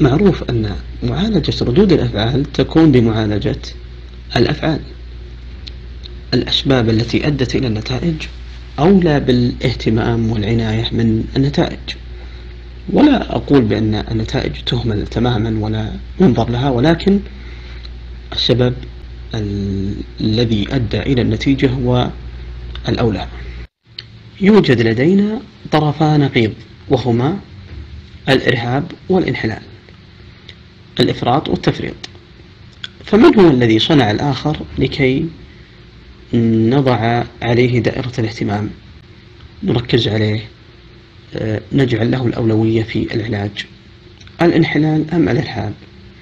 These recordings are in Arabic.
معروف أن معالجة ردود الأفعال تكون بمعالجة الأفعال. الأسباب التي أدت إلى النتائج أولى بالاهتمام والعناية من النتائج، ولا أقول بأن النتائج تهمل تماما ولا ينظر لها، ولكن السبب الذي أدى إلى النتيجة هو الأولى. يوجد لدينا طرفا نقيض، وهما الإرهاب والانحلال، الإفراط والتفريط. فمن هو الذي صنع الآخر لكي نضع عليه دائرة الاهتمام، نركز عليه، نجعل له الأولوية في العلاج؟ الانحلال أم الإرهاب؟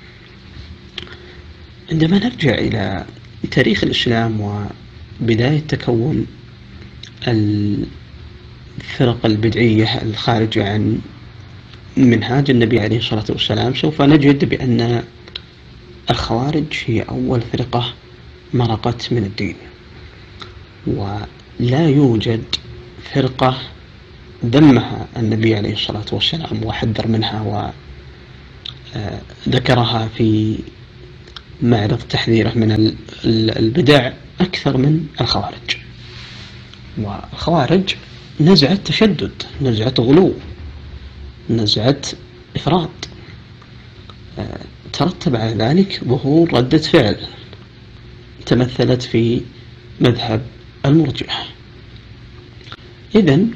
عندما نرجع إلى تاريخ الإسلام وبداية تكون الفرق البدعية الخارجة عن منهاج النبي عليه الصلاة والسلام، سوف نجد بأن الخوارج هي أول فرقة مرقت من الدين، ولا يوجد فرقة ذمها النبي عليه الصلاة والسلام وحذر منها وذكرها في معرض تحذيره من البدع أكثر من الخوارج. والخوارج نزعة تشدد، نزعة غلو، نزعة إفراط، ترتب على ذلك ظهور ردة فعل تمثلت في مذهب المرجئة. إذن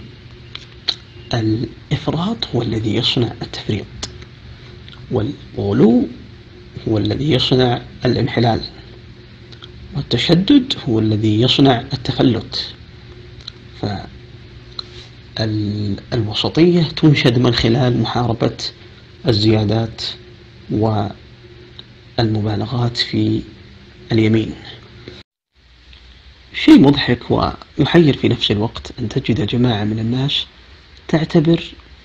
الإفراط هو الذي يصنع التفريط، والغلو هو الذي يصنع الانحلال، والتشدد هو الذي يصنع التفلت. فالوسطية تنشد من خلال محاربة الزيادات والمبالغات في اليمين. شيء مضحك ومحير في نفس الوقت أن تجد جماعة من الناس تعتبر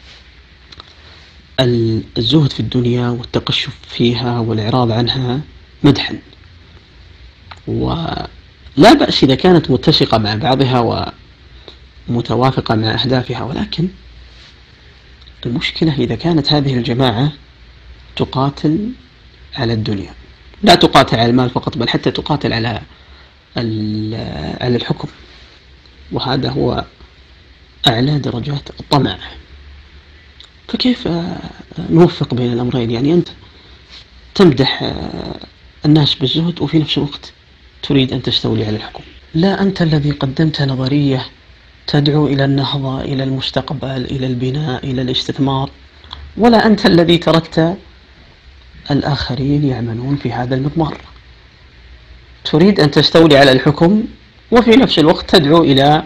الزهد في الدنيا والتقشف فيها والإعراض عنها مدحا، ولا بأس إذا كانت متسقة مع بعضها ومتوافقة مع أهدافها، ولكن المشكلة إذا كانت هذه الجماعة تقاتل على الدنيا، لا تقاتل على المال فقط، بل حتى تقاتل على الحكم، وهذا هو أعلى درجات الطمع. فكيف نوفق بين الأمرين؟ يعني أنت تمدح الناس بالزهد وفي نفس الوقت تريد أن تستولي على الحكم. لا أنت الذي قدمت نظرية تدعو إلى النهضة، إلى المستقبل، إلى البناء، إلى الاستثمار، ولا أنت الذي تركت الآخرين يعملون في هذا المضمار. تريد أن تستولي على الحكم وفي نفس الوقت تدعو إلى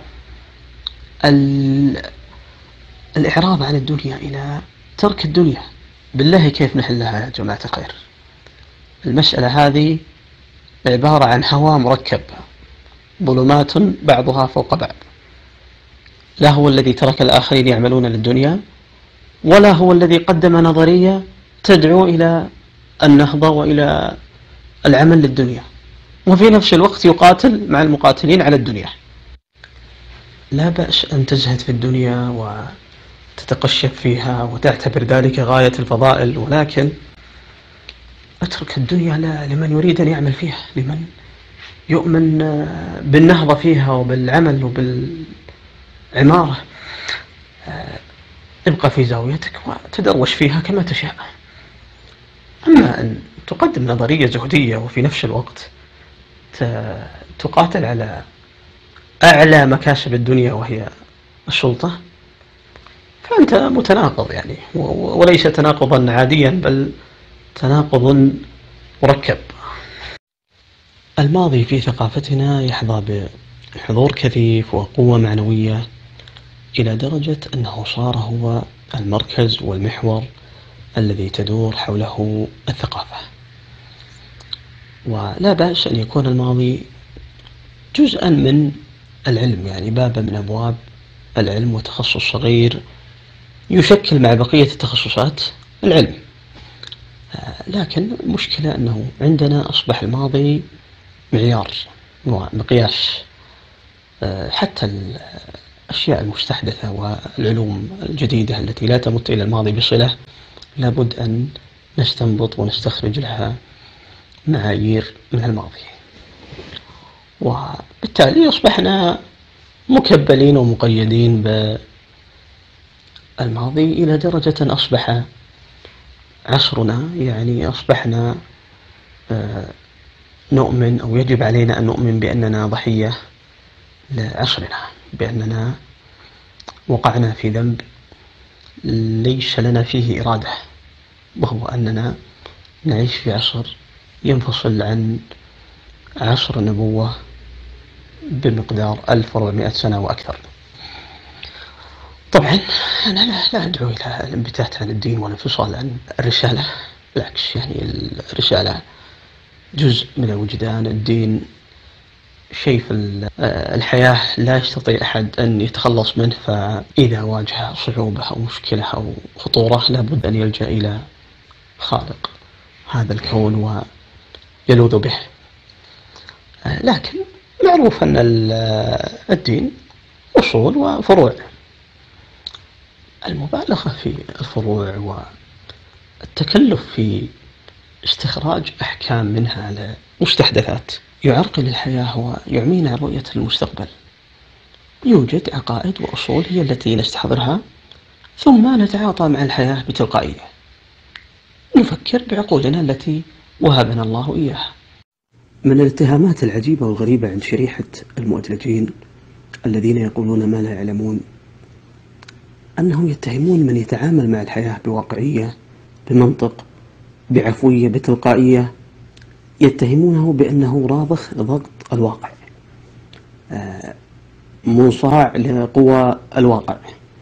الإعراض عن الدنيا، إلى ترك الدنيا. بالله كيف نحلها يا جماعة الخير؟ المسألة هذه عبارة عن هواء مركب، ظلمات بعضها فوق بعض. لا هو الذي ترك الآخرين يعملون للدنيا، ولا هو الذي قدم نظرية تدعو إلى النهضة وإلى العمل للدنيا، وفي نفس الوقت يقاتل مع المقاتلين على الدنيا. لا بأس أن تزهد في الدنيا وتتقشف فيها وتعتبر ذلك غاية الفضائل، ولكن اترك الدنيا لمن يريد أن يعمل فيها، لمن يؤمن بالنهضة فيها وبالعمل وبالعمارة. ابقى في زاويتك وتدروش فيها كما تشاء. أما أن تقدم نظرية زهدية وفي نفس الوقت تقاتل على أعلى مكاسب الدنيا وهي السلطة، فأنت متناقض يعني، وليس تناقضا عاديا بل تناقض مركب. الماضي في ثقافتنا يحظى بحضور كثيف وقوة معنوية إلى درجة أنه صار هو المركز والمحور الذي تدور حوله الثقافة. ولا بأس أن يكون الماضي جزءا من العلم، يعني باب من أبواب العلم وتخصص صغير يشكل مع بقية التخصصات العلم. لكن المشكلة أنه عندنا أصبح الماضي معيار ومقياس. حتى الأشياء المستحدثة والعلوم الجديدة التي لا تمت إلى الماضي بصلة لابد أن نستنبط ونستخرج لها معايير من الماضي، وبالتالي أصبحنا مكبلين ومقيدين بالماضي إلى درجة أصبح عصرنا، يعني أصبحنا نؤمن أو يجب علينا أن نؤمن بأننا ضحية لعصرنا، بأننا وقعنا في ذنب ليس لنا فيه إرادة، وهو أننا نعيش في عصر ينفصل عن عصر النبوة بمقدار 1400 سنة وأكثر. طبعا أنا لا أدعو إلى الانبتات عن الدين والانفصال عن الرسالة، بالعكس، يعني الرسالة جزء من الوجدان. الدين شيء في الحياة لا يستطيع أحد أن يتخلص منه، فإذا واجه صعوبة أو مشكلة أو خطورة لابد أن يلجأ إلى خالق هذا الكون ويلوذ به. لكن معروف أن الدين أصول وفروع. المبالغة في الفروع والتكلف في استخراج أحكام منها لمستحدثات يعرقل الحياة ويعمينا عن رؤية المستقبل. يوجد عقائد وأصول هي التي نستحضرها، ثم نتعاطى مع الحياة بتلقائية، نفكر بعقولنا التي وهبنا الله إياها. من الاتهامات العجيبة والغريبة عند شريحة المؤدلجين الذين يقولون ما لا يعلمون أنهم يتهمون من يتعامل مع الحياة بواقعية، بمنطق، بعفوية، بتلقائية، يتهمونه بأنه راضخ ضغط الواقع، منصاع لقوى الواقع.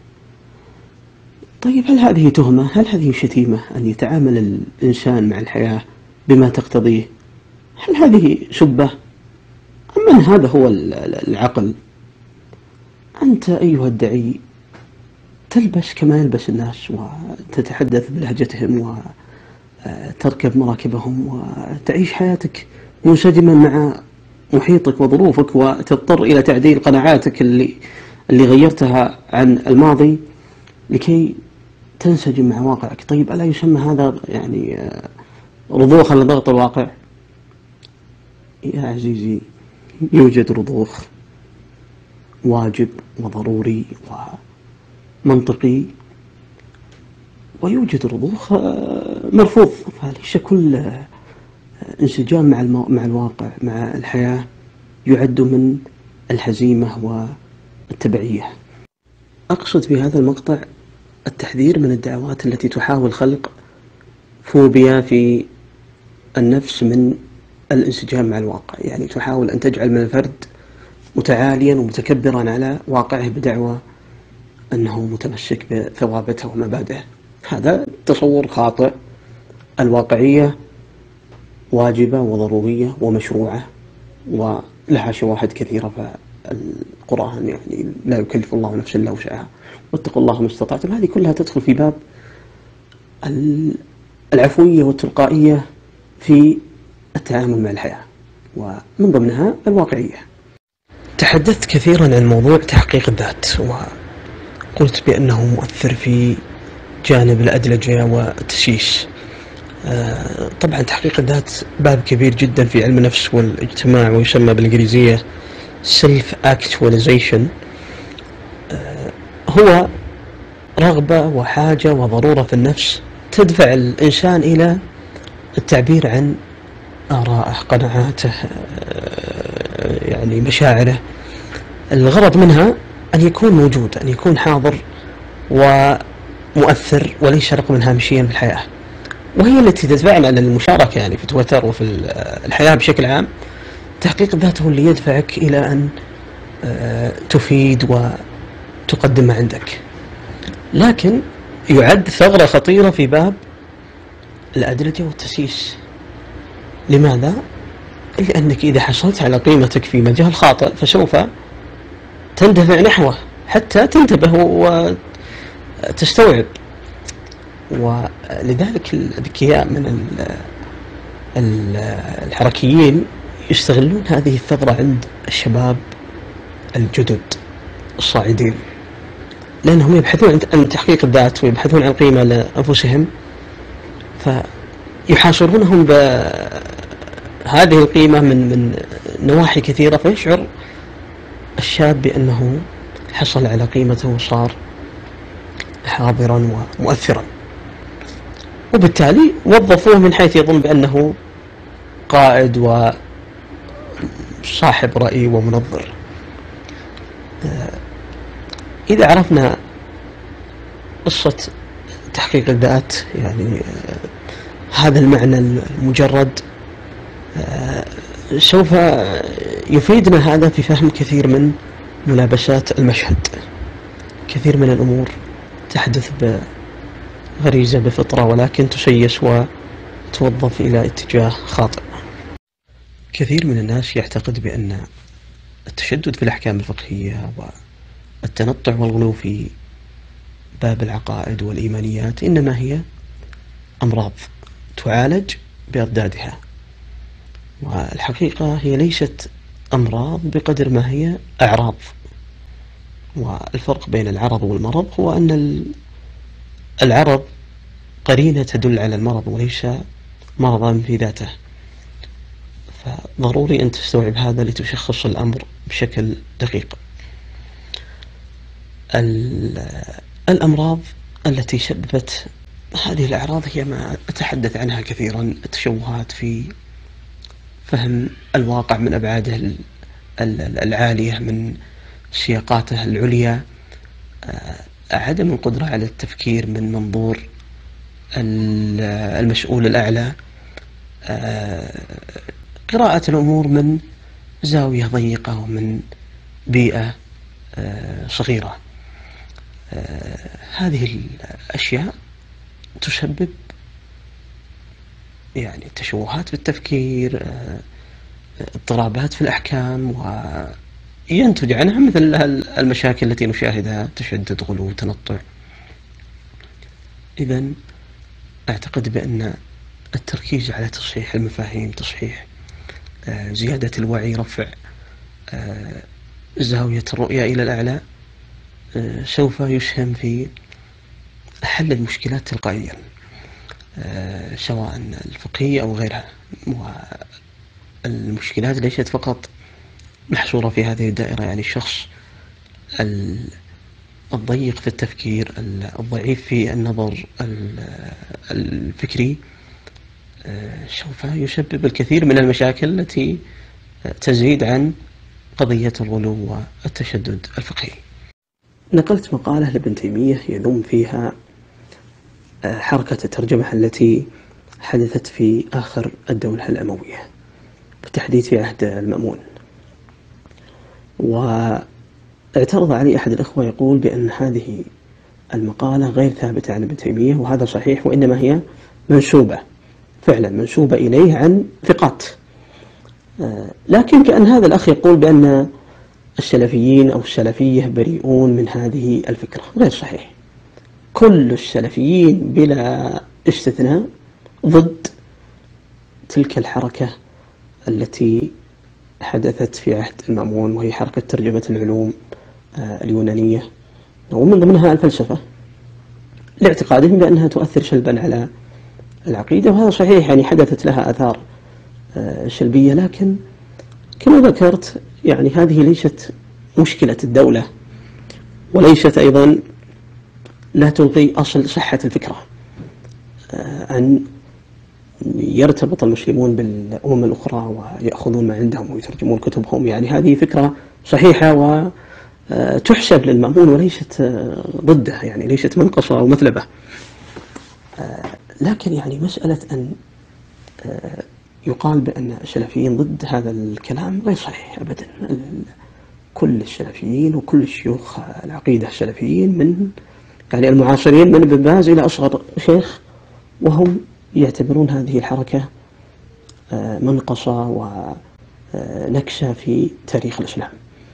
طيب، هل هذه تهمة؟ هل هذه شتيمة أن يتعامل الإنسان مع الحياة بما تقتضيه؟ هل هذه سبة؟ أم أن هذا هو العقل؟ أنت أيها الدعي تلبس كما يلبس الناس، وتتحدث بلهجتهم، وتركب مراكبهم، وتعيش حياتك منسجما مع محيطك وظروفك، وتضطر إلى تعديل قناعاتك اللي غيرتها عن الماضي لكي تنسجم مع واقعك. طيب، ألا يسمى هذا يعني رضوخا لضغط الواقع؟ يا عزيزي، يوجد رضوخ واجب وضروري ومنطقي، ويوجد رضوخ مرفوض. فليس كل انسجام مع الواقع، مع الحياة، يعد من الهزيمة والتبعية. أقصد بهذا المقطع التحذير من الدعوات التي تحاول خلق فوبيا في النفس من الانسجام مع الواقع، يعني تحاول أن تجعل من الفرد متعاليا ومتكبرا على واقعه بدعوى أنه متمسك بثوابته ومبادئه. هذا تصور خاطئ. الواقعية واجبة وضرورية ومشروعة ولها شواهد كثيرة، فالقرآن يعني لا يكلف الله نفسا إلا وسعها، واتقوا الله ما استطعتم. هذه كلها تدخل في باب العفوية والتلقائية في التعامل مع الحياة، ومن ضمنها الواقعية. تحدثت كثيرا عن موضوع تحقيق الذات، وقلت بأنه مؤثر في جانب الأدلجة والتسييس. طبعا تحقيق الذات باب كبير جدا في علم النفس والاجتماع، ويسمى بالإنجليزية self-actualization. هو رغبة وحاجة وضرورة في النفس تدفع الإنسان إلى التعبير عن آراءه، قناعاته، يعني مشاعره. الغرض منها أن يكون موجود، أن يكون حاضر ومؤثر، وليس رقما هامشيا في الحياة، وهي التي تدفعنا للمشاركة يعني في تويتر وفي الحياة بشكل عام. تحقيق الذات هو اللي يدفعك إلى أن تفيد وتقدم ما عندك. لكن يعد ثغرة خطيرة في باب الأدلجة والتسييس. لماذا؟ لأنك إذا حصلت على قيمتك في مجال خاطئ فسوف تندفع نحوه حتى تنتبه وتستوعب. ولذلك الأذكياء من الحركيين يستغلون هذه الثغرة عند الشباب الجدد الصاعدين، لأنهم يبحثون عن تحقيق الذات ويبحثون عن قيمة لأنفسهم، يحاصرونهم بهذه القيمة من نواحي كثيرة، فيشعر الشاب بأنه حصل على قيمته وصار حاضرا ومؤثرا، وبالتالي وظفوه من حيث يظن بأنه قائد وصاحب رأي ومنظر. إذا عرفنا قصة تحقيق الذات، يعني هذا المعنى المجرد، سوف يفيدنا هذا في فهم كثير من ملابسات المشهد. كثير من الأمور تحدث بغريزة بفطرة، ولكن تسيس وتوظف إلى اتجاه خاطئ. كثير من الناس يعتقد بأن التشدد في الأحكام الفقهية والتنطع والغلو في باب العقائد والإيمانيات إنما هي أمراض تعالج بأضدادها، والحقيقة هي ليست أمراض بقدر ما هي أعراض. والفرق بين العرض والمرض هو أن العرض قرينة تدل على المرض وليس مرضا في ذاته، فضروري أن تستوعب هذا لتشخص الأمر بشكل دقيق. الأمراض التي سببت هذه الأعراض هي ما أتحدث عنها كثيرا: التشوهات في فهم الواقع من أبعاده العالية، من سياقاته العليا، عدم القدرة على التفكير من منظور المسؤول الأعلى، قراءة الأمور من زاوية ضيقة ومن بيئة صغيرة. هذه الأشياء تسبب يعني تشوهات في التفكير، اضطرابات في الأحكام، وينتج عنها مثل المشاكل التي نشاهدها: تشدد، غلو، تنطع. إذن أعتقد بأن التركيز على تصحيح المفاهيم، تصحيح زيادة الوعي، رفع زاوية الرؤية إلى الأعلى، سوف يسهم في حل المشكلات تلقائيا، سواء الفقهية أو غيرها. والمشكلات ليست فقط محصورة في هذه الدائرة، يعني الشخص الضيق في التفكير، الضعيف في النظر الفكري، سوف يسبب الكثير من المشاكل التي تزيد عن قضية الغلو والتشدد الفقهي. نقلت مقالة لابن تيمية يذم فيها حركة الترجمة التي حدثت في آخر الدولة الأموية، بالتحديد في عهد المأمون. واعترض علي أحد الأخوة يقول بأن هذه المقالة غير ثابتة عن ابن تيمية، وهذا صحيح، وإنما هي منسوبة، فعلا منسوبة إليه عن ثقات. لكن كأن هذا الأخ يقول بأن السلفيين أو السلفية بريئون من هذه الفكرة. غير صحيح. كل السلفيين بلا استثناء ضد تلك الحركة التي حدثت في عهد المأمون، وهي حركة ترجمة العلوم اليونانية، ومن ضمنها الفلسفة، لاعتقادهم بأنها تؤثر سلبا على العقيدة. وهذا صحيح، يعني حدثت لها آثار سلبية، لكن كما ذكرت يعني هذه ليست مشكلة الدولة، وليست أيضا لا تلغي أصل صحة الفكرة أن يرتبط المسلمون بالأمم الأخرى ويأخذون ما عندهم ويترجمون كتبهم. يعني هذه فكرة صحيحة وتحسب للمأمون وليست ضده، يعني ليست منقصة أو مثلبة. لكن يعني مسألة أن يقال بأن السلفيين ضد هذا الكلام غير صحيح أبدا. كل السلفيين وكل الشيوخ العقيدة السلفيين، من يعني المعاصرين من ابن باز إلى أصغر شيخ، وهم يعتبرون هذه الحركة منقصة ونكسة في تاريخ الإسلام،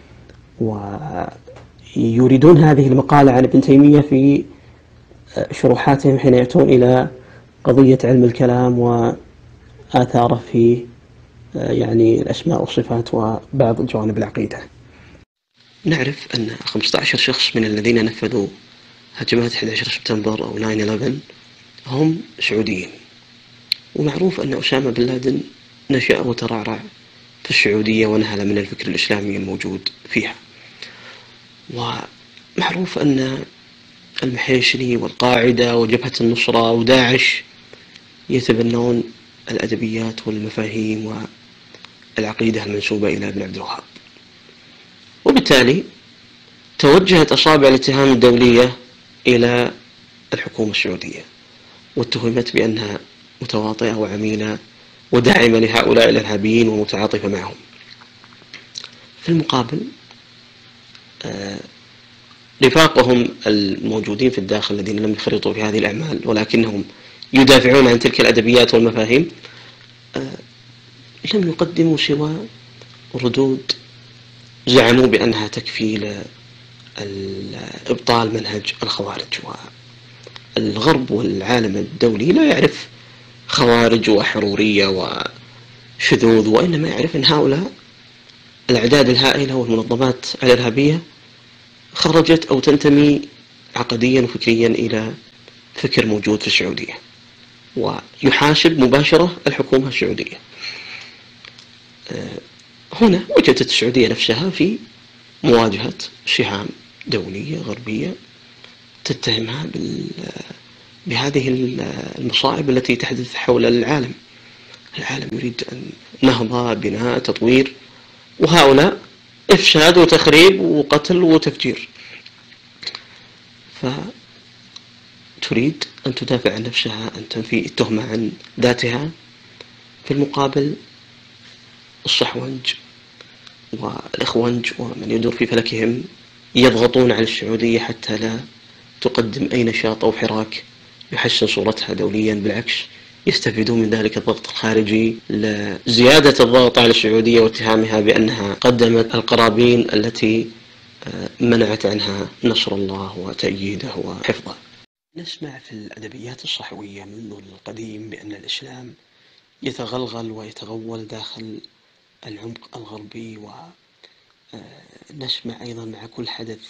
ويريدون هذه المقالة عن ابن تيمية في شروحاتهم حين يأتون إلى قضية علم الكلام وآثاره في يعني الأسماء والصفات وبعض جوانب العقيدة. نعرف أن 15 شخص من الذين نفذوا هجمات 11 سبتمبر أو 9/11 هم سعوديين، ومعروف أن أسامة بن لادن نشأ وترعرع في السعودية ونهل من الفكر الإسلامي الموجود فيها. ومعروف أن المحيشني والقاعدة وجبهة النصرة وداعش يتبنون الأدبيات والمفاهيم والعقيدة المنسوبة إلى ابن عبد الوهاب، وبالتالي توجهت أصابع الاتهام الدولية إلى الحكومة السعودية واتهمت بأنها متواطئة وعميلة وداعمة لهؤلاء الإرهابيين ومتعاطفة معهم. في المقابل رفاقهم الموجودين في الداخل الذين لم يخرطوا في هذه الأعمال ولكنهم يدافعون عن تلك الأدبيات والمفاهيم لم يقدموا سوى ردود زعموا بأنها تكفي لإبطال منهج الخوارج. والغرب والعالم الدولي لا يعرف خوارج وحرورية وشذوذ، وإنما يعرف أن هؤلاء الأعداد الهائلة والمنظمات الإرهابية خرجت أو تنتمي عقديا وفكريا إلى فكر موجود في السعودية ويحاسب مباشرة الحكومة السعودية. هنا وجدت السعودية نفسها في مواجهة سهام دولية غربية تتهمها بهذه المصائب التي تحدث حول العالم. العالم يريد أن نهضة، بناء، تطوير، وهؤلاء إفساد وتخريب وقتل وتفجير. فتريد أن تدافع عن نفسها، أن تنفي التهمة عن ذاتها. في المقابل الصحونج والإخوانج ومن يدور في فلكهم يضغطون على السعودية حتى لا تقدم أي نشاط أو حراك يحسن صورتها دوليا، بالعكس يستفيدون من ذلك الضغط الخارجي لزيادة الضغط على السعودية واتهامها بأنها قدمت القرابين التي منعت عنها نصر الله وتأييده وحفظه. نسمع في الأدبيات الصحوية منذ القديم بأن الإسلام يتغلغل ويتغول داخل العمق الغربي، ونسمع أيضا مع كل حدث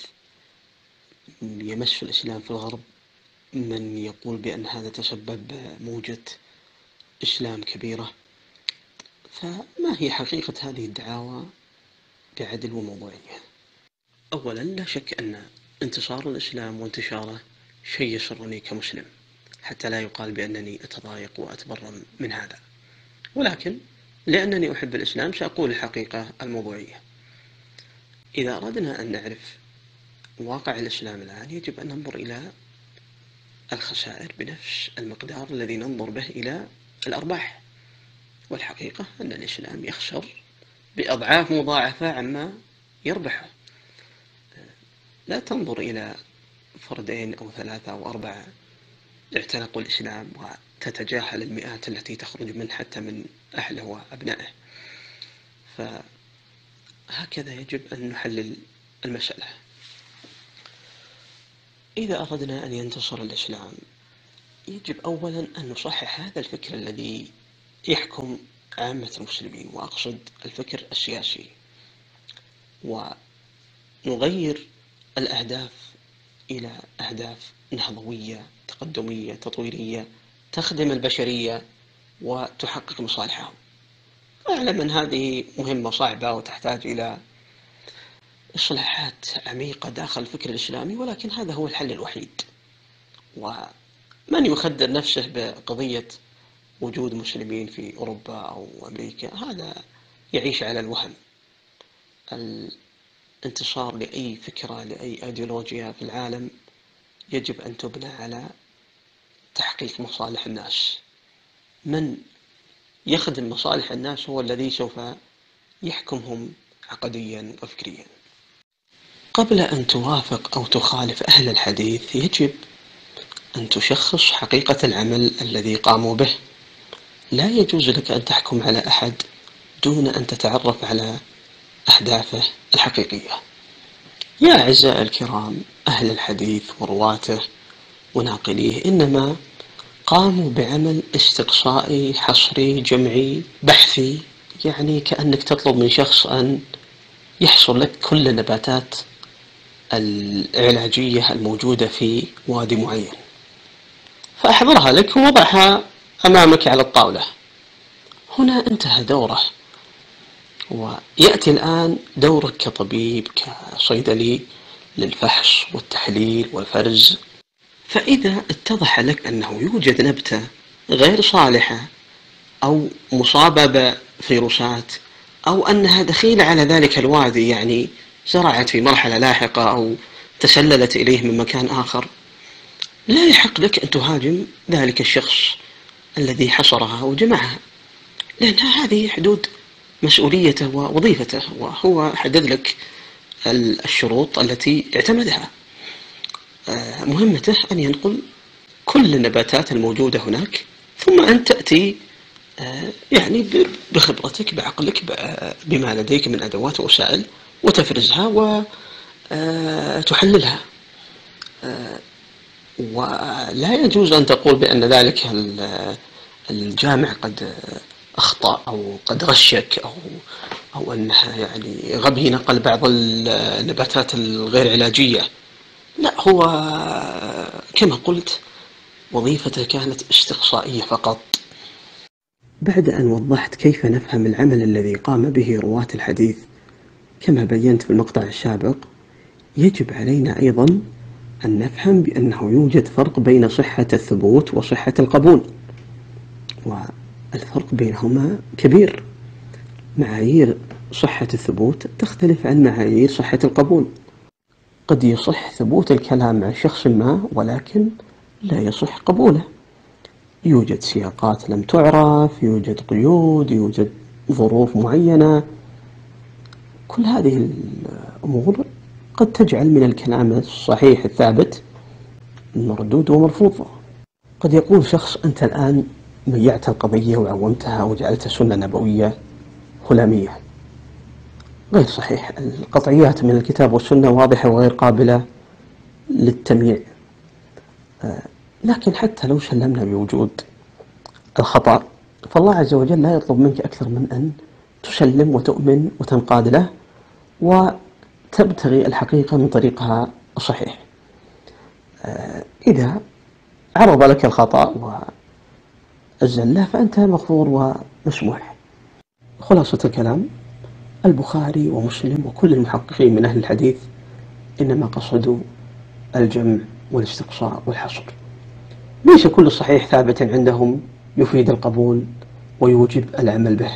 يمس الإسلام في الغرب من يقول بأن هذا تسبب موجة إسلام كبيرة. فما هي حقيقة هذه الدعاوى بعدل وموضوعية؟ أولا، لا شك أن انتصار الإسلام وانتشاره شيء يسرني كمسلم، حتى لا يقال بأنني أتضايق وأتبرم من هذا، ولكن لأنني أحب الإسلام سأقول الحقيقة الموضوعية. إذا أردنا أن نعرف واقع الإسلام الآن يجب أن ننظر إلى الخسائر بنفس المقدار الذي ننظر به إلى الأرباح، والحقيقة أن الإسلام يخسر بأضعاف مضاعفة عما يربحه. لا تنظر إلى فردين أو ثلاثة أو أربعة اعتنقوا الإسلام وتتجاهل المئات التي تخرج منه حتى من أهله وأبنائه. فهكذا يجب أن نحلل المسألة. إذا أردنا أن ينتصر الإسلام يجب أولا أن نصحح هذا الفكر الذي يحكم عامة المسلمين، وأقصد الفكر السياسي، ونغير الأهداف إلى أهداف نهضوية تقدمية تطويرية تخدم البشرية وتحقق مصالحهم. أعلم أن هذه مهمة صعبة وتحتاج إلى إصلاحات عميقة داخل الفكر الإسلامي، ولكن هذا هو الحل الوحيد. ومن يخدر نفسه بقضية وجود مسلمين في أوروبا أو أمريكا هذا يعيش على الوهم. الانتصار لأي فكرة لأي أيديولوجيا في العالم يجب أن تبنى على تحقيق مصالح الناس. من يخدم مصالح الناس هو الذي سوف يحكمهم عقديا وفكريا. قبل أن توافق أو تخالف أهل الحديث يجب أن تشخص حقيقة العمل الذي قاموا به. لا يجوز لك أن تحكم على أحد دون أن تتعرف على أهدافه الحقيقية. يا أعزائي الكرام، أهل الحديث ورواته وناقليه إنما قاموا بعمل استقصائي حصري جمعي بحثي، يعني كأنك تطلب من شخص أن يحصر لك كل النباتات العلاجية الموجودة في وادي معين، فأحضرها لك ووضعها أمامك على الطاولة. هنا انتهى دوره، ويأتي الآن دورك كطبيب كصيدلي للفحص والتحليل والفرز. فإذا اتضح لك أنه يوجد نبتة غير صالحة أو مصابة بفيروسات أو أنها دخيلة على ذلك الوادي، يعني زرعت في مرحلة لاحقة أو تسللت إليه من مكان آخر، لا يحق لك أن تهاجم ذلك الشخص الذي حصرها وجمعها، لأن هذه حدود مسؤوليته ووظيفته، وهو حدد لك الشروط التي اعتمدها. مهمته أن ينقل كل النباتات الموجودة هناك، ثم أن تأتي يعني بخبرتك بعقلك بما لديك من أدوات ووسائل وتفرزها وتحللها. ولا يجوز أن تقول بأن ذلك الجامع قد أخطأ أو قد غشك أو أنها يعني غبي نقل بعض النباتات الغير علاجية. لا، هو كما قلت وظيفته كانت استقصائية فقط. بعد أن وضحت كيف نفهم العمل الذي قام به رواة الحديث كما بينت في المقطع السابق، يجب علينا أيضا أن نفهم بأنه يوجد فرق بين صحة الثبوت وصحة القبول، والفرق بينهما كبير. معايير صحة الثبوت تختلف عن معايير صحة القبول. قد يصح ثبوت الكلام عن شخص ما ولكن لا يصح قبوله، يوجد سياقات لم تعرف، يوجد قيود، يوجد ظروف معينة. كل هذه الأمور قد تجعل من الكلام الصحيح الثابت مردود ومرفوض. قد يقول شخص: أنت الآن ميعت القضية وعومتها وجعلتها سنة نبوية هلامية. غير صحيح. القطعيات من الكتاب والسنة واضحة وغير قابلة للتمييع. لكن حتى لو سلمنا بوجود الخطأ، فالله عز وجل لا يطلب منك أكثر من أن تسلم وتؤمن وتنقاد له وتبتغي الحقيقة من طريقها الصحيح. إذا عرض لك الخطأ والزلة فأنت مغفور ومسموح. خلاصة الكلام: البخاري ومسلم وكل المحققين من أهل الحديث إنما قصدوا الجمع والاستقصاء والحصر. ليس كل صحيح ثابت عندهم يفيد القبول ويوجب العمل به،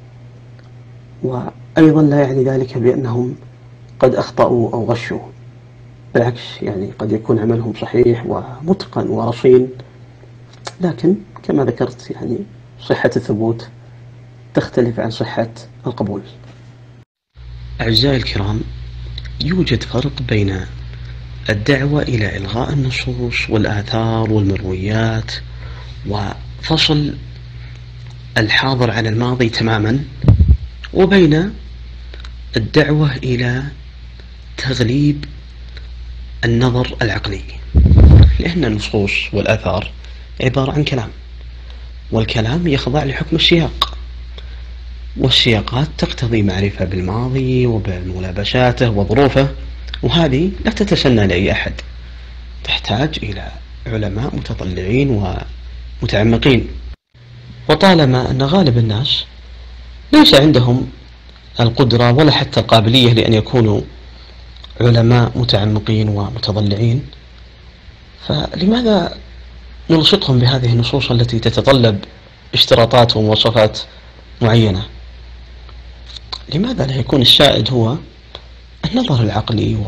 وأيضا لا يعني ذلك بأنهم قد أخطأوا أو غشوا. بالعكس، يعني قد يكون عملهم صحيح ومتقن ورصين، لكن كما ذكرت يعني صحة الثبوت تختلف عن صحة القبول. أعزائي الكرام، يوجد فرق بين الدعوة إلى إلغاء النصوص والآثار والمرويات وفصل الحاضر عن الماضي تماما، وبين الدعوة إلى تغليب النظر العقلي، لأن النصوص والآثار عبارة عن كلام، والكلام يخضع لحكم السياق، والسياقات تقتضي معرفة بالماضي وبملابساته وظروفه، وهذه لا تتسنى لأي أحد، تحتاج إلى علماء متطلعين ومتعمقين. وطالما أن غالب الناس ليس عندهم القدرة ولا حتى القابلية لأن يكونوا علماء متعمقين ومتطلعين، فلماذا نلصقهم بهذه النصوص التي تتطلب اشتراطات ومواصفات معينة؟ لماذا لا يكون السائد هو النظر العقلي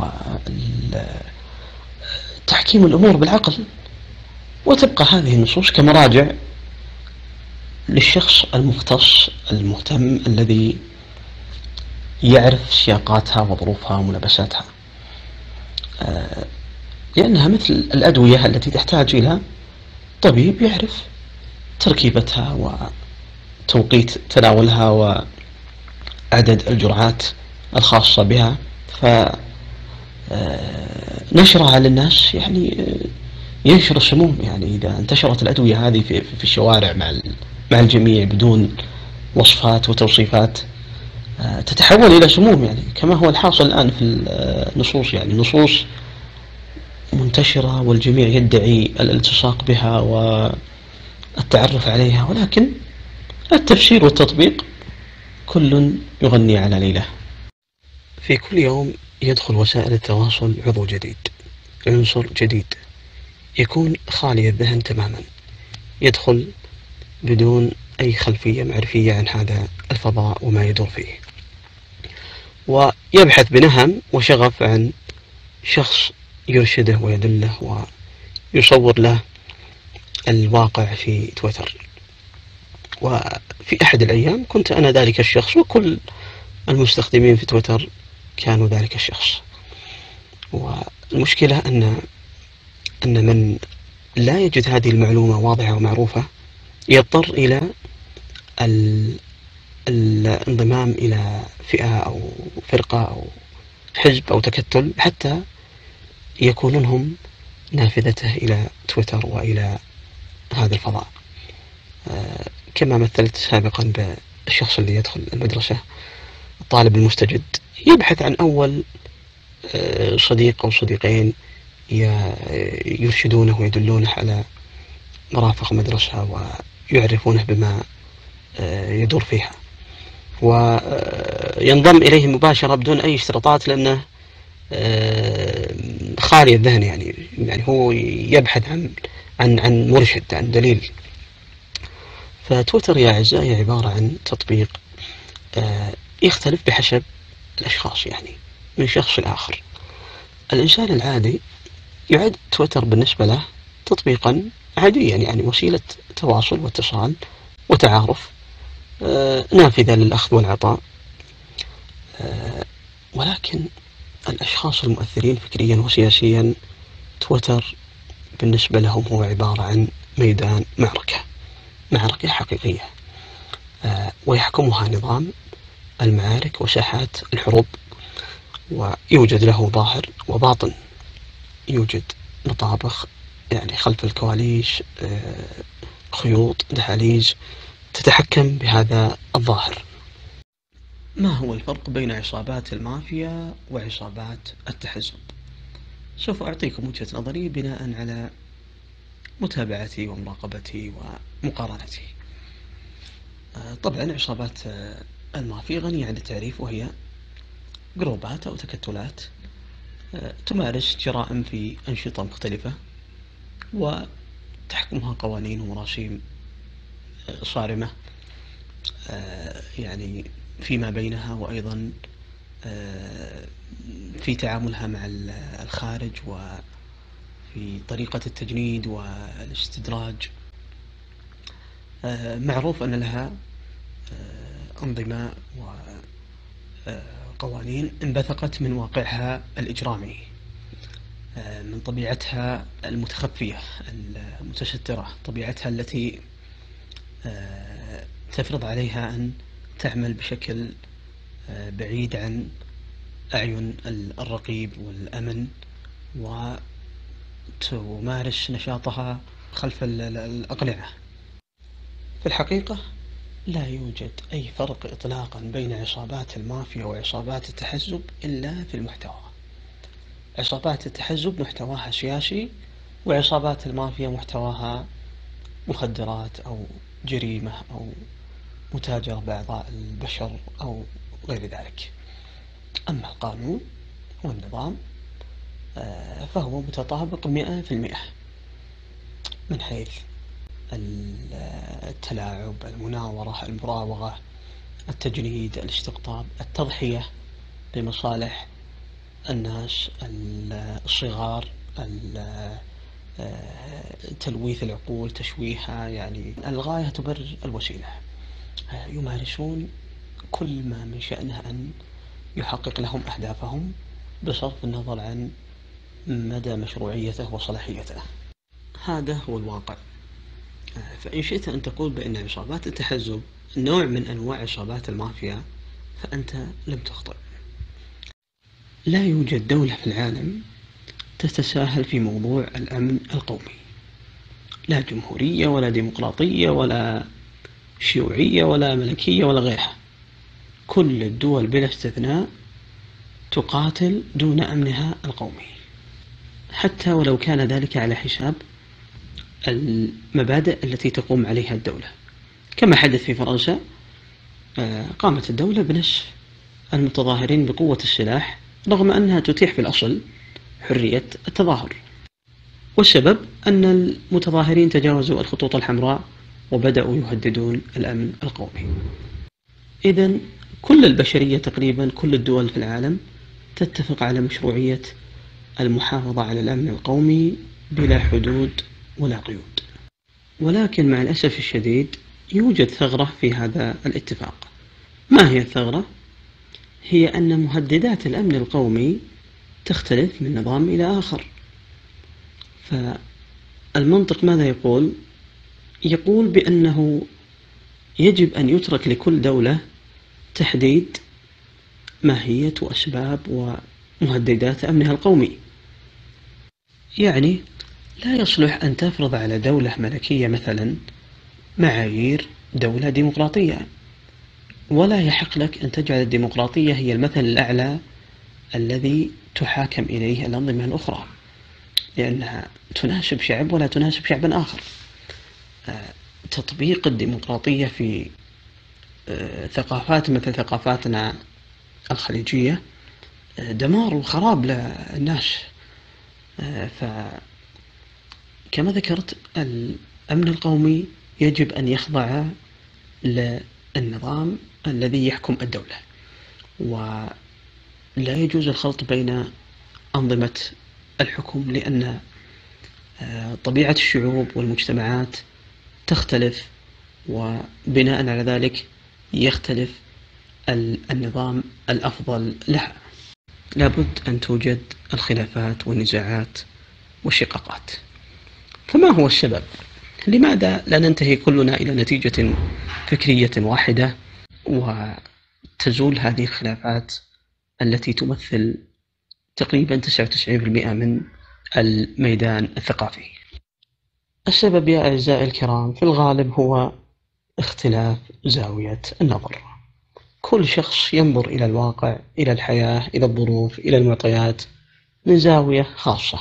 وتحكيم الأمور بالعقل، وتبقى هذه النصوص كمراجع للشخص المختص المهتم الذي يعرف سياقاتها وظروفها وملابساتها، لأنها مثل الأدوية التي تحتاج إلى طبيب يعرف تركيبتها وتوقيت تناولها وعدد الجرعات الخاصة بها، فنشرها للناس يعني ينشر السموم. يعني إذا انتشرت الأدوية هذه في الشوارع مع الجميع بدون وصفات وتوصيفات تتحول إلى سموم، يعني كما هو الحاصل الآن في النصوص. يعني نصوص منتشرة والجميع يدعي الالتصاق بها التعرف عليها، ولكن التبشير والتطبيق كل يغني على ليلة. في كل يوم يدخل وسائل التواصل عضو جديد، عنصر جديد يكون خالي الذهن تماما، يدخل بدون أي خلفية معرفية عن هذا الفضاء وما يدور فيه، ويبحث بنهم وشغف عن شخص يرشده ويدله ويصور له الواقع في تويتر. وفي أحد الأيام كنت أنا ذلك الشخص، وكل المستخدمين في تويتر كانوا ذلك الشخص. والمشكلة أن من لا يجد هذه المعلومة واضحة ومعروفة يضطر إلى الانضمام إلى فئة أو فرقة أو حزب أو تكتل حتى يكونون هم نافذته إلى تويتر وإلى هذا الفضاء. كما مثلت سابقا بالشخص اللي يدخل المدرسة، الطالب المستجد يبحث عن أول صديق أو صديقين يرشدونه ويدلونه على مرافق المدرسة ويعرفونه بما يدور فيها، وينضم إليه مباشرة بدون أي اشتراطات، لأنه خالي الذهن، يعني هو يبحث عن مرشد، عن دليل. فتويتر يا أعزائي عبارة عن تطبيق يختلف بحسب الأشخاص، يعني من شخص لآخر. الإنسان العادي يعد تويتر بالنسبة له تطبيقا عاديا، يعني وسيلة تواصل واتصال وتعارف، نافذة للأخذ والعطاء. ولكن الأشخاص المؤثرين فكريا وسياسيا تويتر بالنسبة لهم هو عبارة عن ميدان معركة حقيقية، ويحكمها نظام المعارك وساحات الحروب، ويوجد له ظاهر وباطن، يوجد مطابخ يعني خلف الكواليس، خيوط، دهاليز تتحكم بهذا الظاهر. ما هو الفرق بين عصابات المافيا وعصابات التحزب؟ سوف أعطيكم وجهة نظري بناء على متابعتي ومراقبتي ومقارنتي. طبعا عصابات المافيا غنية عن التعريف، وهي جروبات أو تكتلات تمارس جرائم في أنشطة مختلفة، وتحكمها قوانين ومراسيم صارمة يعني فيما بينها، وأيضا في تعاملها مع الخارج وفي طريقة التجنيد والاستدراج. معروف أن لها أنظمة وقوانين انبثقت من واقعها الإجرامي، من طبيعتها المتخفية المتسترة، طبيعتها التي تفرض عليها أن تعمل بشكل بعيد عن أعين الرقيب والأمن، وتمارس نشاطها خلف الأقنعة. في الحقيقة لا يوجد أي فرق إطلاقا بين عصابات المافيا وعصابات التحزب إلا في المحتوى. عصابات التحزب محتواها سياسي، وعصابات المافيا محتواها مخدرات أو جريمة أو متاجرة بأعضاء البشر أو غير ذلك. أما القانون والنظام فهو متطابق 100% من حيث التلاعب، المناورة، المراوغة، التجنيد، الاستقطاب، التضحية بمصالح الناس الصغار، تلويث العقول، تشويهها، يعني الغاية تبرر الوسيلة. يمارسون كل ما من شأنه أن يحقق لهم أهدافهم بصرف النظر عن مدى مشروعيته وصلاحيته. هذا هو الواقع. فإن شئت أن تقول بأن عصابات التحزب نوع من أنواع عصابات المافيا فأنت لم تخطئ. لا يوجد دولة في العالم تتساهل في موضوع الأمن القومي، لا جمهورية ولا ديمقراطية ولا شيوعية ولا ملكية ولا غيرها. كل الدول بلا استثناء تقاتل دون أمنها القومي، حتى ولو كان ذلك على حساب المبادئ التي تقوم عليها الدولة. كما حدث في فرنسا، قامت الدولة بنشف المتظاهرين بقوة السلاح رغم أنها تتيح في الأصل حرية التظاهر، والسبب أن المتظاهرين تجاوزوا الخطوط الحمراء وبدأوا يهددون الأمن القومي. إذن كل البشرية تقريبا، كل الدول في العالم تتفق على مشروعية المحافظة على الأمن القومي بلا حدود ولا قيود. ولكن مع الأسف الشديد يوجد ثغرة في هذا الاتفاق. ما هي الثغرة؟ هي أن مهددات الأمن القومي تختلف من نظام إلى آخر. فالمنطق ماذا يقول؟ يقول بأنه يجب أن يترك لكل دولة تحديد ماهية وأسباب ومهددات أمنها القومي. يعني لا يصلح أن تفرض على دولة ملكية مثلا معايير دولة ديمقراطية، ولا يحق لك أن تجعل الديمقراطية هي المثل الأعلى الذي تحاكم إليه الأنظمة الأخرى، لأنها تناسب شعب ولا تناسب شعبا آخر. تطبيق الديمقراطية في ثقافات مثل ثقافاتنا الخليجية دمار وخراب للناس. فكما ذكرت، الأمن القومي يجب أن يخضع للنظام الذي يحكم الدولة، ولا يجوز الخلط بين أنظمة الحكم، لأن طبيعة الشعوب والمجتمعات تختلف، وبناء على ذلك يختلف النظام الأفضل لها. لابد أن توجد الخلافات والنزاعات والشقاقات. فما هو السبب؟ لماذا لا ننتهي كلنا إلى نتيجة فكرية واحدة وتزول هذه الخلافات التي تمثل تقريبا 99% من الميدان الثقافي؟ السبب يا أعزائي الكرام في الغالب هو اختلاف زاوية النظر. كل شخص ينظر إلى الواقع، إلى الحياة، إلى الظروف، إلى المعطيات من زاوية خاصة،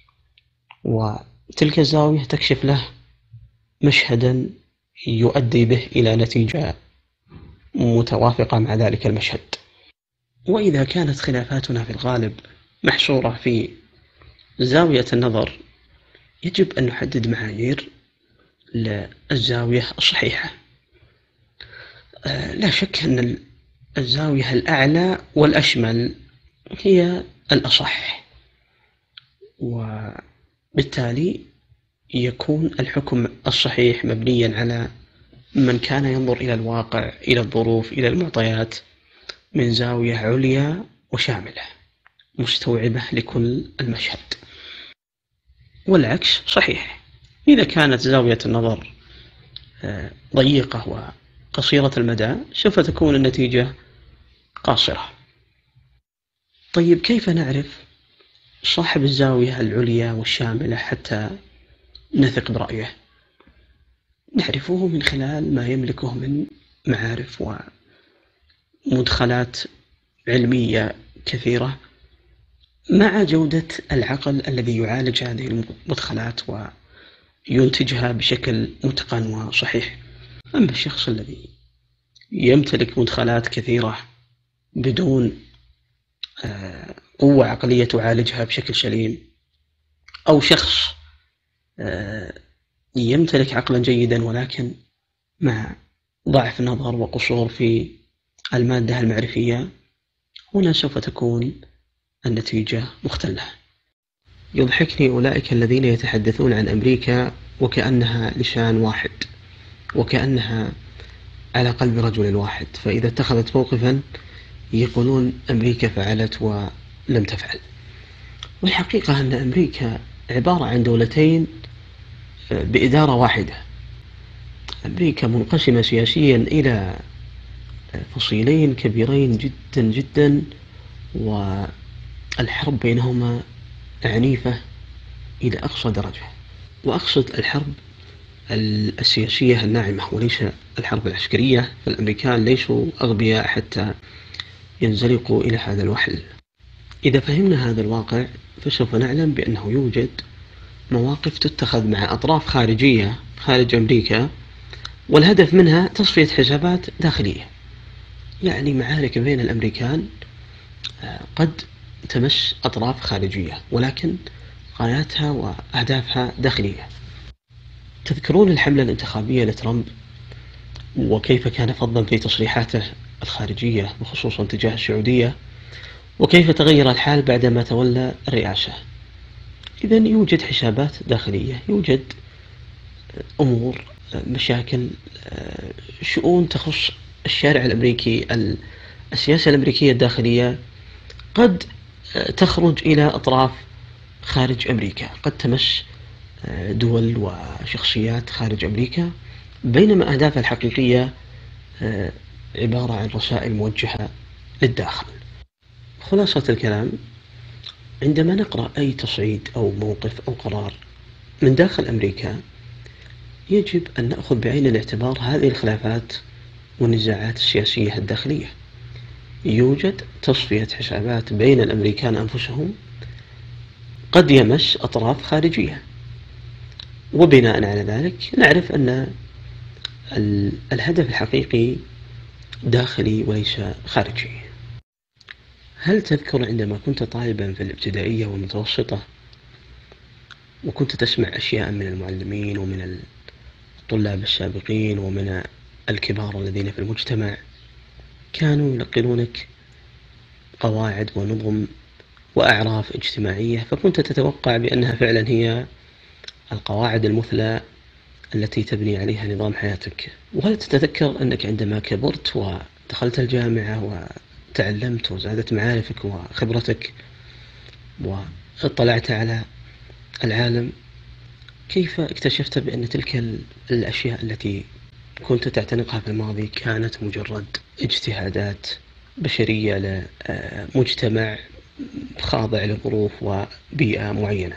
وتلك الزاوية تكشف له مشهدا يؤدي به إلى نتيجة متوافقة مع ذلك المشهد. وإذا كانت خلافاتنا في الغالب محصورة في زاوية النظر، يجب أن نحدد معايير للزاوية الصحيحة. لا شك أن الزاوية الأعلى والأشمل هي الأصح، وبالتالي يكون الحكم الصحيح مبنيا على من كان ينظر إلى الواقع، إلى الظروف، إلى المعطيات من زاوية عليا وشاملة مستوعبة لكل المشهد. والعكس صحيح، إذا كانت زاوية النظر ضيقة وقصيرة المدى سوف تكون النتيجة قاصرة. طيب كيف نعرف صاحب الزاوية العليا والشاملة حتى نثق برأيه؟ نعرفه من خلال ما يملكه من معارف ومدخلات علمية كثيرة، مع جودة العقل الذي يعالج هذه المدخلات وينتجها بشكل متقن وصحيح. أما الشخص الذي يمتلك مدخلات كثيرة بدون قوة عقلية تعالجها بشكل سليم، أو شخص يمتلك عقلا جيدا ولكن مع ضعف نظر وقصور في المادة المعرفية، هنا سوف تكون النتيجة مختلة. يضحكني أولئك الذين يتحدثون عن أمريكا وكأنها لسان واحد، وكأنها على قلب رجل واحد، فإذا اتخذت موقفا يقولون أمريكا فعلت ولم تفعل. والحقيقة أن أمريكا عبارة عن دولتين بإدارة واحدة. أمريكا منقسمة سياسيا إلى فصيلين كبيرين جدا جدا، والحرب بينهما عنيفة إلى أقصى درجة. وأقصد الحرب السياسية الناعمة وليس الحرب العسكرية، فالأمريكان ليسوا أغبياء حتى ينزلقوا إلى هذا الوحل. إذا فهمنا هذا الواقع فسوف نعلم بأنه يوجد مواقف تتخذ مع أطراف خارجية خارج أمريكا، والهدف منها تصفية حسابات داخلية. يعني معارك بين الأمريكان قد تمس أطراف خارجية، ولكن غاياتها وأهدافها داخلية. تذكرون الحملة الانتخابية لترامب وكيف كان فظا في تصريحاته الخارجية وخصوصا تجاه السعودية، وكيف تغير الحال بعدما تولى الرئاسة. إذن يوجد حسابات داخلية، يوجد أمور، مشاكل، شؤون تخص الشارع الأمريكي، السياسة الأمريكية الداخلية قد تخرج إلى أطراف خارج أمريكا، قد تمس دول وشخصيات خارج أمريكا، بينما أهدافها الحقيقية عبارة عن رسائل موجهة للداخل. خلاصة الكلام، عندما نقرأ أي تصعيد أو موقف أو قرار من داخل أمريكا، يجب أن نأخذ بعين الاعتبار هذه الخلافات والنزاعات السياسية الداخلية. يوجد تصفية حسابات بين الأمريكان أنفسهم قد يمس أطراف خارجية، وبناء على ذلك نعرف أن الهدف الحقيقي داخلي وليس خارجي. هل تذكر عندما كنت طالبا في الابتدائية والمتوسطة وكنت تسمع أشياء من المعلمين ومن الطلاب السابقين ومن الكبار الذين في المجتمع، كانوا ينقلونك قواعد ونظم وأعراف اجتماعية، فكنت تتوقع بأنها فعلا هي القواعد المثلى التي تبني عليها نظام حياتك؟ وهل تتذكر أنك عندما كبرت ودخلت الجامعة وتعلمت وزادت معارفك وخبرتك واطلعت على العالم، كيف اكتشفت بأن تلك الأشياء التي كنت تعتنقها في الماضي كانت مجرد اجتهادات بشرية لمجتمع خاضع لظروف وبيئة معينة؟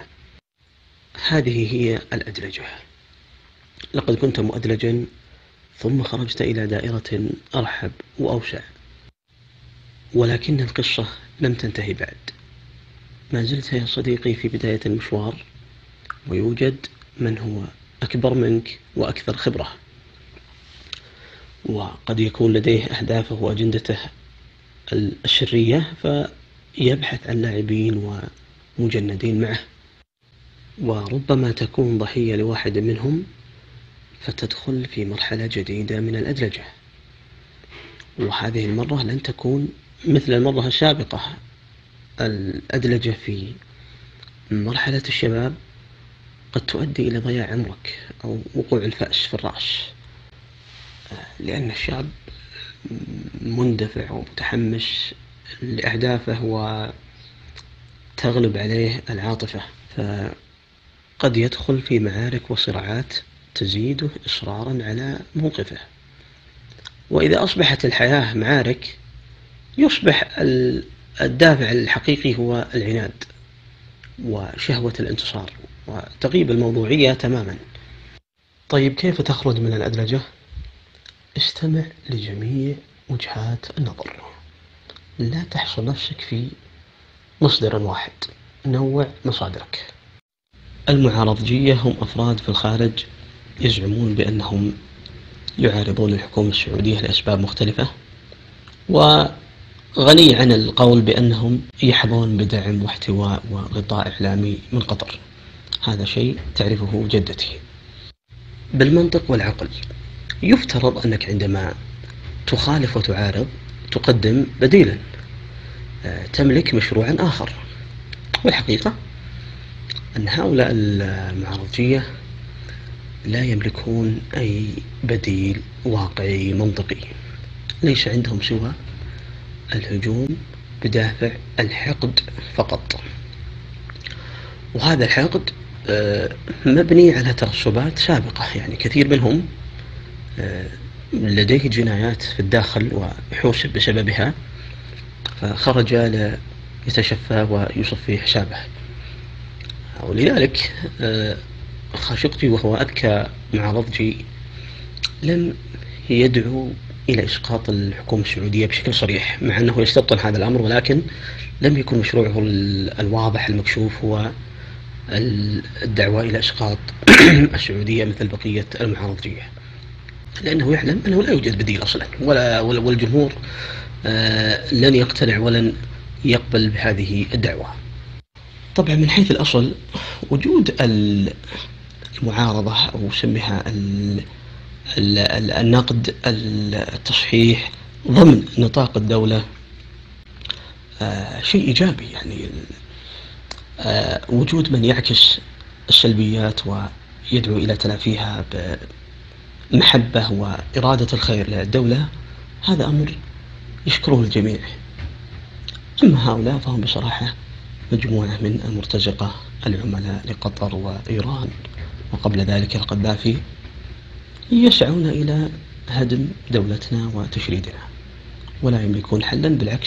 هذه هي الأدلجة. لقد كنت مؤدلجا ثم خرجت إلى دائرة أرحب وأوسع، ولكن القصة لم تنتهي بعد. ما زلت يا صديقي في بداية المشوار، ويوجد من هو أكبر منك وأكثر خبرة، وقد يكون لديه أهدافه وأجندته الشرية فيبحث عن لاعبين ومجندين معه، وربما تكون ضحية لواحد منهم فتدخل في مرحلة جديدة من الأدلجة، وهذه المرة لن تكون مثل المرة السابقة. الأدلجة في مرحلة الشباب قد تؤدي إلى ضياع عمرك أو وقوع الفأس في الرأس، لأن الشاب مندفع ومتحمس لأهدافه وتغلب عليه العاطفة، فقد يدخل في معارك وصراعات تزيده إصرارا على موقفه. وإذا أصبحت الحياة معارك، يصبح الدافع الحقيقي هو العناد وشهوة الانتصار، وتغيب الموضوعية تماما. طيب، كيف تخرج من الأدلجة؟ استمع لجميع وجهات النظر، لا تحصر نفسك في مصدر واحد، نوع مصادرك. المعارضجية هم أفراد في الخارج يزعمون بأنهم يعارضون الحكومة السعودية لأسباب مختلفة، وغني عن القول بأنهم يحظون بدعم واحتواء وغطاء إعلامي من قطر. هذا شيء تعرفه جدتي. بالمنطق والعقل يفترض أنك عندما تخالف وتعارض تقدم بديلا، تملك مشروعا آخر. والحقيقة أن هؤلاء المعارضجية لا يملكون أي بديل واقعي منطقي، ليس عندهم سوى الهجوم بدافع الحقد فقط، وهذا الحقد مبني على ترسبات سابقة. يعني كثير منهم لديه جنايات في الداخل ويحوسب بسببها، فخرج يتشفى ويصفي حسابه. ولذلك خاشقجي وهو أذكى معارضجي لم يدعو إلى إسقاط الحكومة السعودية بشكل صريح، مع أنه يستبطن هذا الأمر، ولكن لم يكن مشروعه الواضح المكشوف هو الدعوة إلى إسقاط السعودية مثل بقية المعارضية، لأنه يعلم أنه لا يوجد بديل أصلا، والجمهور لن يقتنع ولن يقبل بهذه الدعوة. طبعا من حيث الأصل وجود المعارضة أو سميها النقد التصحيح ضمن نطاق الدولة شيء إيجابي، يعني وجود من يعكس السلبيات ويدعو إلى تلافيها بمحبة وإرادة الخير للدولة، هذا أمر يشكره الجميع. أما هؤلاء فهم بصراحة مجموعة من المرتزقة العملاء لقطر وإيران وقبل ذلك القذافي، يسعون إلى هدم دولتنا وتشريدنا، ولا يملكون حلا، بالعكس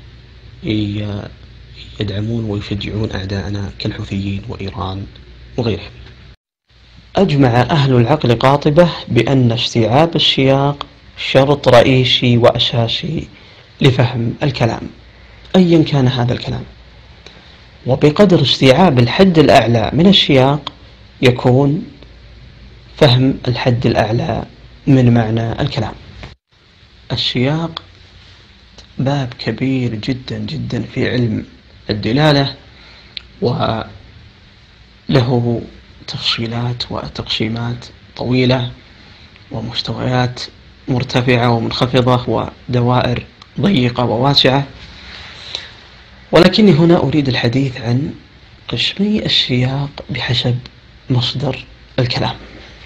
يدعمون ويشجعون أعداءنا كالحوثيين وإيران وغيرهم. أجمع أهل العقل قاطبة بأن استيعاب السياق شرط رئيسي وأساسي لفهم الكلام أيا كان هذا الكلام، وبقدر استيعاب الحد الأعلى من السياق يكون فهم الحد الأعلى من معنى الكلام. السياق باب كبير جدا جدا في علم الدلالة، وله تفصيلات وتقسيمات طويلة ومستويات مرتفعة ومنخفضة ودوائر ضيقة وواسعة، ولكني هنا أريد الحديث عن قسمي السياق بحسب مصدر الكلام.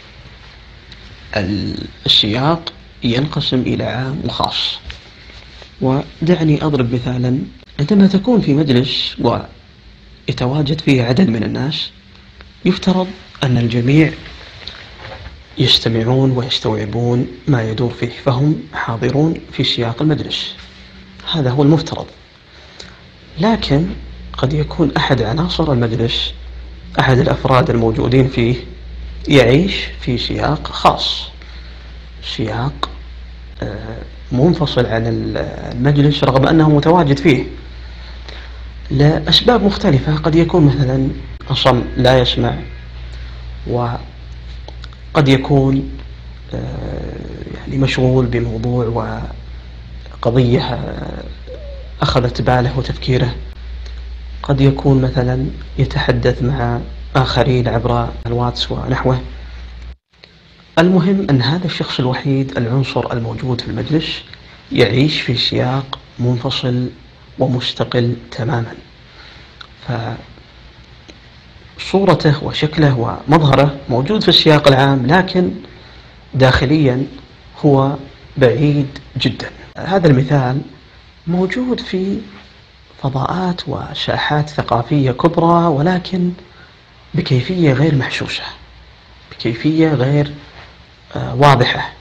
السياق ينقسم إلى عام وخاص، ودعني أضرب مثالا. عندما تكون في مجلس ويتواجد فيه عدد من الناس، يفترض أن الجميع يستمعون ويستوعبون ما يدور فيه، فهم حاضرون في سياق المجلس، هذا هو المفترض. لكن قد يكون أحد عناصر المجلس، أحد الأفراد الموجودين فيه، يعيش في سياق خاص، سياق منفصل عن المجلس رغم أنه متواجد فيه لأسباب مختلفة. قد يكون مثلا أصم لا يسمع، وقد يكون يعني مشغول بموضوع وقضية أخذت باله وتفكيره، قد يكون مثلا يتحدث مع آخرين عبر الواتس ونحوه. المهم أن هذا الشخص الوحيد، العنصر الموجود في المجلس، يعيش في سياق منفصل ومستقل تماما، فصورته وشكله ومظهره موجود في السياق العام، لكن داخليا هو بعيد جدا. هذا المثال موجود في فضاءات وساحات ثقافية كبرى، ولكن بكيفية غير محسوسة، بكيفية غير واضحة.